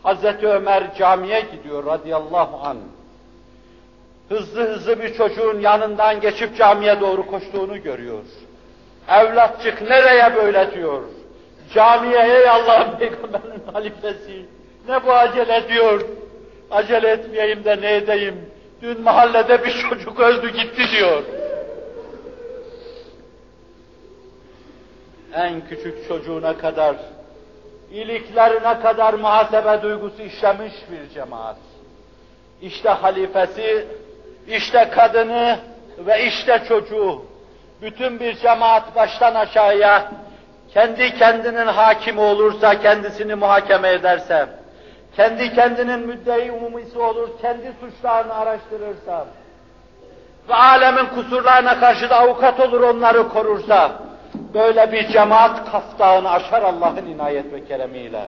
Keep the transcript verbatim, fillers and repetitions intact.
Hazreti Ömer camiye gidiyor radıyallahu anh. Hızlı hızlı bir çocuğun yanından geçip camiye doğru koştuğunu görüyor. Evlatçık nereye böyle diyor. Camiye ey Allah'ın peygamberinin halifesi. Ne bu acele diyor. Acele etmeyeyim de ne edeyim. Dün mahallede bir çocuk öldü gitti diyor. En küçük çocuğuna kadar, iliklerine kadar muhasebe duygusu işlemiş bir cemaat. İşte halifesi, işte kadını ve işte çocuğu. Bütün bir cemaat baştan aşağıya kendi kendinin hakimi olursa, kendisini muhakeme ederse, kendi kendinin müddei umumisi olur, kendi suçlarını araştırırsa ve alemin kusurlarına karşı da avukat olur, onları korursa, böyle bir cemaat Kaf Dağı'nı aşar Allah'ın inayet ve keremiyle.